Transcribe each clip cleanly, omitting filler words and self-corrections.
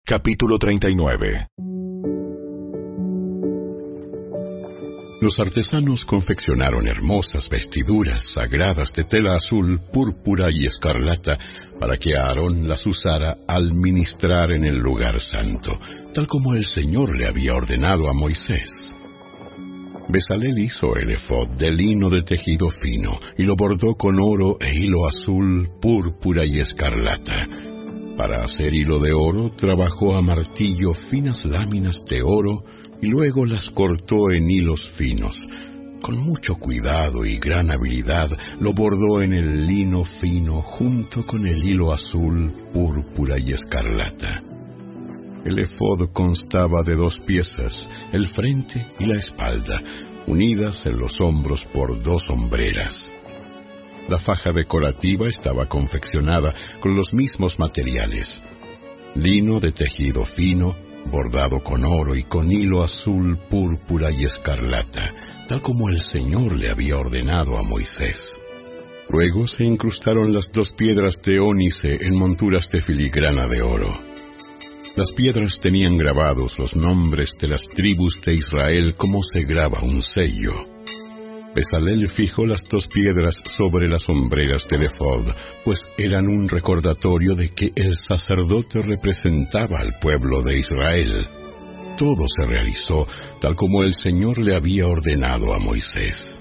Capítulo 39. Los artesanos confeccionaron hermosas vestiduras sagradas de tela azul, púrpura y escarlata para que Aarón las usara al ministrar en el lugar santo, tal como el Señor le había ordenado a Moisés. Bezalel hizo el efod de lino de tejido fino y lo bordó con oro e hilo azul, púrpura y escarlata. Para hacer hilo de oro, trabajó a martillo finas láminas de oro y luego las cortó en hilos finos. Con mucho cuidado y gran habilidad, lo bordó en el lino fino junto con el hilo azul, púrpura y escarlata. El efod constaba de 2 piezas, el frente y la espalda, unidas en los hombros por 2 hombreras. La faja decorativa estaba confeccionada con los mismos materiales: lino de tejido fino, bordado con oro y con hilo azul, púrpura y escarlata, tal como el Señor le había ordenado a Moisés. Luego se incrustaron las 2 piedras de ónice en monturas de filigrana de oro. Las piedras tenían grabados los nombres de las tribus de Israel como se graba un sello. Bezalel fijó las 2 piedras sobre las hombreras del efod, pues eran un recordatorio de que el sacerdote representaba al pueblo de Israel. Todo se realizó tal como el Señor le había ordenado a Moisés.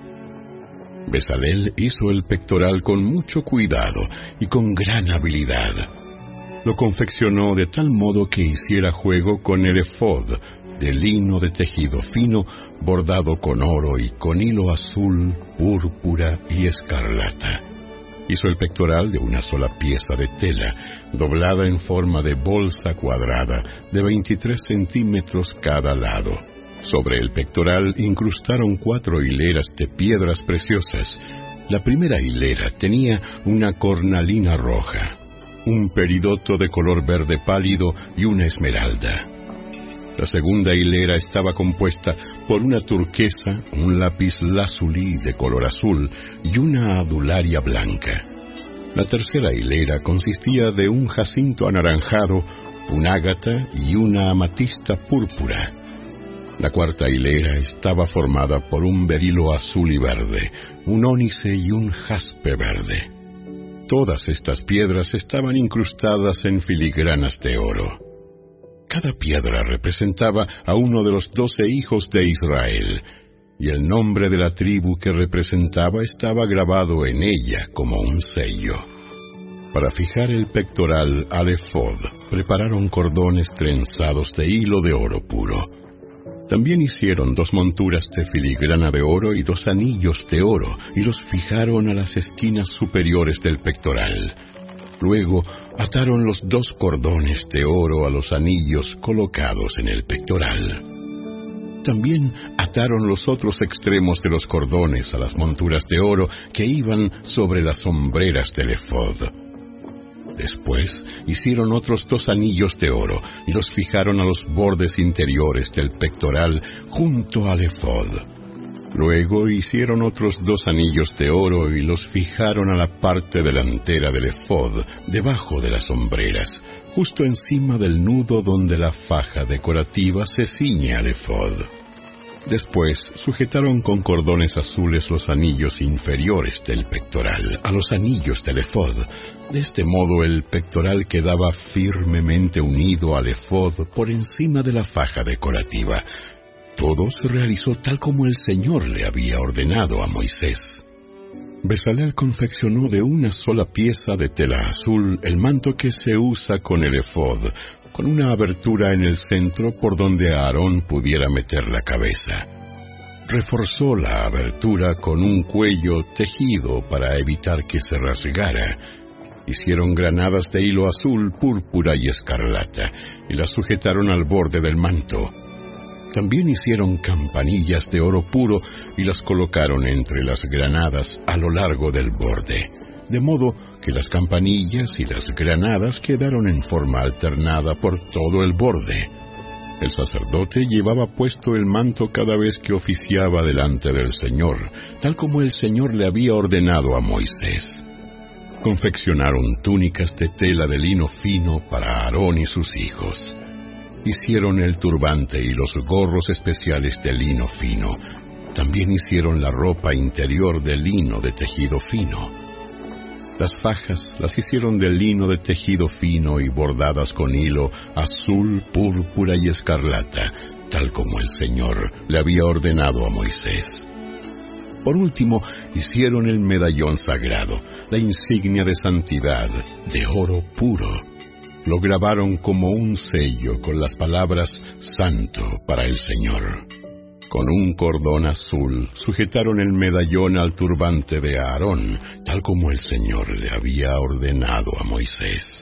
Bezalel hizo el pectoral con mucho cuidado y con gran habilidad. Lo confeccionó de tal modo que hiciera juego con el efod, de lino de tejido fino, bordado con oro y con hilo azul, púrpura y escarlata. Hizo el pectoral de una sola pieza de tela, doblada en forma de bolsa cuadrada, de 23 centímetros cada lado. Sobre el pectoral incrustaron 4 hileras de piedras preciosas. La primera hilera tenía una cornalina roja, un peridoto de color verde pálido y una esmeralda. La segunda hilera estaba compuesta por una turquesa, un lapislázuli de color azul y una adularia blanca. La tercera hilera consistía de un jacinto anaranjado, un ágata y una amatista púrpura. La cuarta hilera estaba formada por un berilo azul y verde, un ónice y un jaspe verde. Todas estas piedras estaban incrustadas en filigranas de oro. Cada piedra representaba a uno de los 12 hijos de Israel, y el nombre de la tribu que representaba estaba grabado en ella como un sello. Para fijar el pectoral al efod, prepararon cordones trenzados de hilo de oro puro. También hicieron 2 monturas de filigrana de oro y 2 anillos de oro, y los fijaron a las esquinas superiores del pectoral. Luego ataron los 2 cordones de oro a los anillos colocados en el pectoral. También ataron los otros extremos de los cordones a las monturas de oro que iban sobre las hombreras del efod. Después hicieron otros 2 anillos de oro y los fijaron a los bordes interiores del pectoral junto al efod. Luego hicieron otros 2 anillos de oro y los fijaron a la parte delantera del efod, debajo de las hombreras, justo encima del nudo donde la faja decorativa se ciñe al efod. Después sujetaron con cordones azules los anillos inferiores del pectoral a los anillos del efod. De este modo el pectoral quedaba firmemente unido al efod por encima de la faja decorativa. Todo se realizó tal como el Señor le había ordenado a Moisés. Bezalel confeccionó de una sola pieza de tela azul el manto que se usa con el efod, con una abertura en el centro por donde Aarón pudiera meter la cabeza. Reforzó la abertura con un cuello tejido para evitar que se rasgara. Hicieron granadas de hilo azul, púrpura y escarlata, y las sujetaron al borde del manto. También hicieron campanillas de oro puro y las colocaron entre las granadas a lo largo del borde, de modo que las campanillas y las granadas quedaron en forma alternada por todo el borde. El sacerdote llevaba puesto el manto cada vez que oficiaba delante del Señor, tal como el Señor le había ordenado a Moisés. Confeccionaron túnicas de tela de lino fino para Aarón y sus hijos. Hicieron el turbante y los gorros especiales de lino fino. También hicieron la ropa interior de lino de tejido fino. Las fajas las hicieron de lino de tejido fino y bordadas con hilo azul, púrpura y escarlata, tal como el Señor le había ordenado a Moisés. Por último, hicieron el medallón sagrado, la insignia de santidad, de oro puro. Lo grabaron como un sello con las palabras Santo para el Señor. Con un cordón azul sujetaron el medallón al turbante de Aarón, tal como el Señor le había ordenado a Moisés.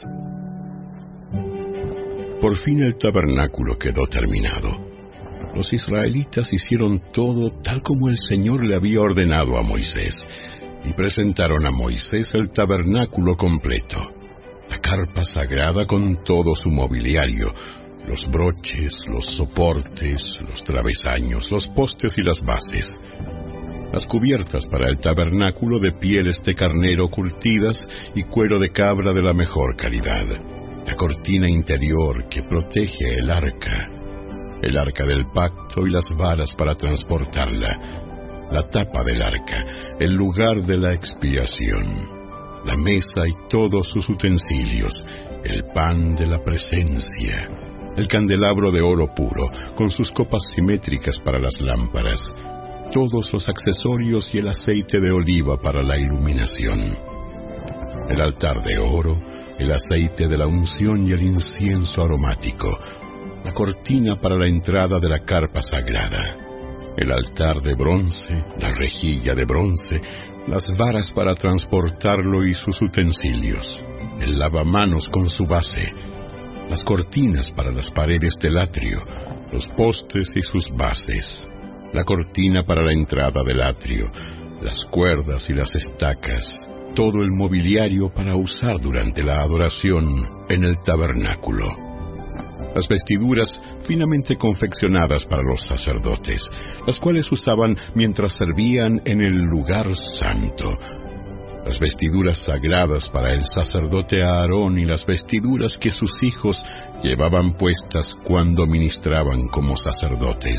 Por fin el tabernáculo quedó terminado. Los israelitas hicieron todo tal como el Señor le había ordenado a Moisés, y presentaron a Moisés el tabernáculo completo, la carpa sagrada con todo su mobiliario, los broches, los soportes, los travesaños, los postes y las bases, las cubiertas para el tabernáculo de pieles de carnero curtidas y cuero de cabra de la mejor calidad, la cortina interior que protege el arca del pacto y las varas para transportarla, la tapa del arca, el lugar de la expiación, la mesa y todos sus utensilios, el pan de la presencia, el candelabro de oro puro, con sus copas simétricas para las lámparas, todos los accesorios y el aceite de oliva para la iluminación, el altar de oro, el aceite de la unción y el incienso aromático, la cortina para la entrada de la carpa sagrada, el altar de bronce, la rejilla de bronce, las varas para transportarlo y sus utensilios, el lavamanos con su base, las cortinas para las paredes del atrio, los postes y sus bases, la cortina para la entrada del atrio, las cuerdas y las estacas, todo el mobiliario para usar durante la adoración en el tabernáculo. Las vestiduras finamente confeccionadas para los sacerdotes, las cuales usaban mientras servían en el lugar santo. Las vestiduras sagradas para el sacerdote Aarón y las vestiduras que sus hijos llevaban puestas cuando ministraban como sacerdotes.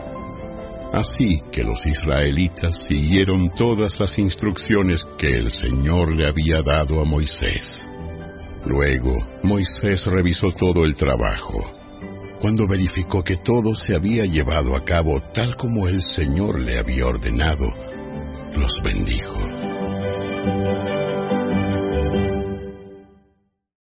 Así que los israelitas siguieron todas las instrucciones que el Señor le había dado a Moisés. Luego, Moisés revisó todo el trabajo. Cuando verificó que todo se había llevado a cabo tal como el Señor le había ordenado, los bendijo.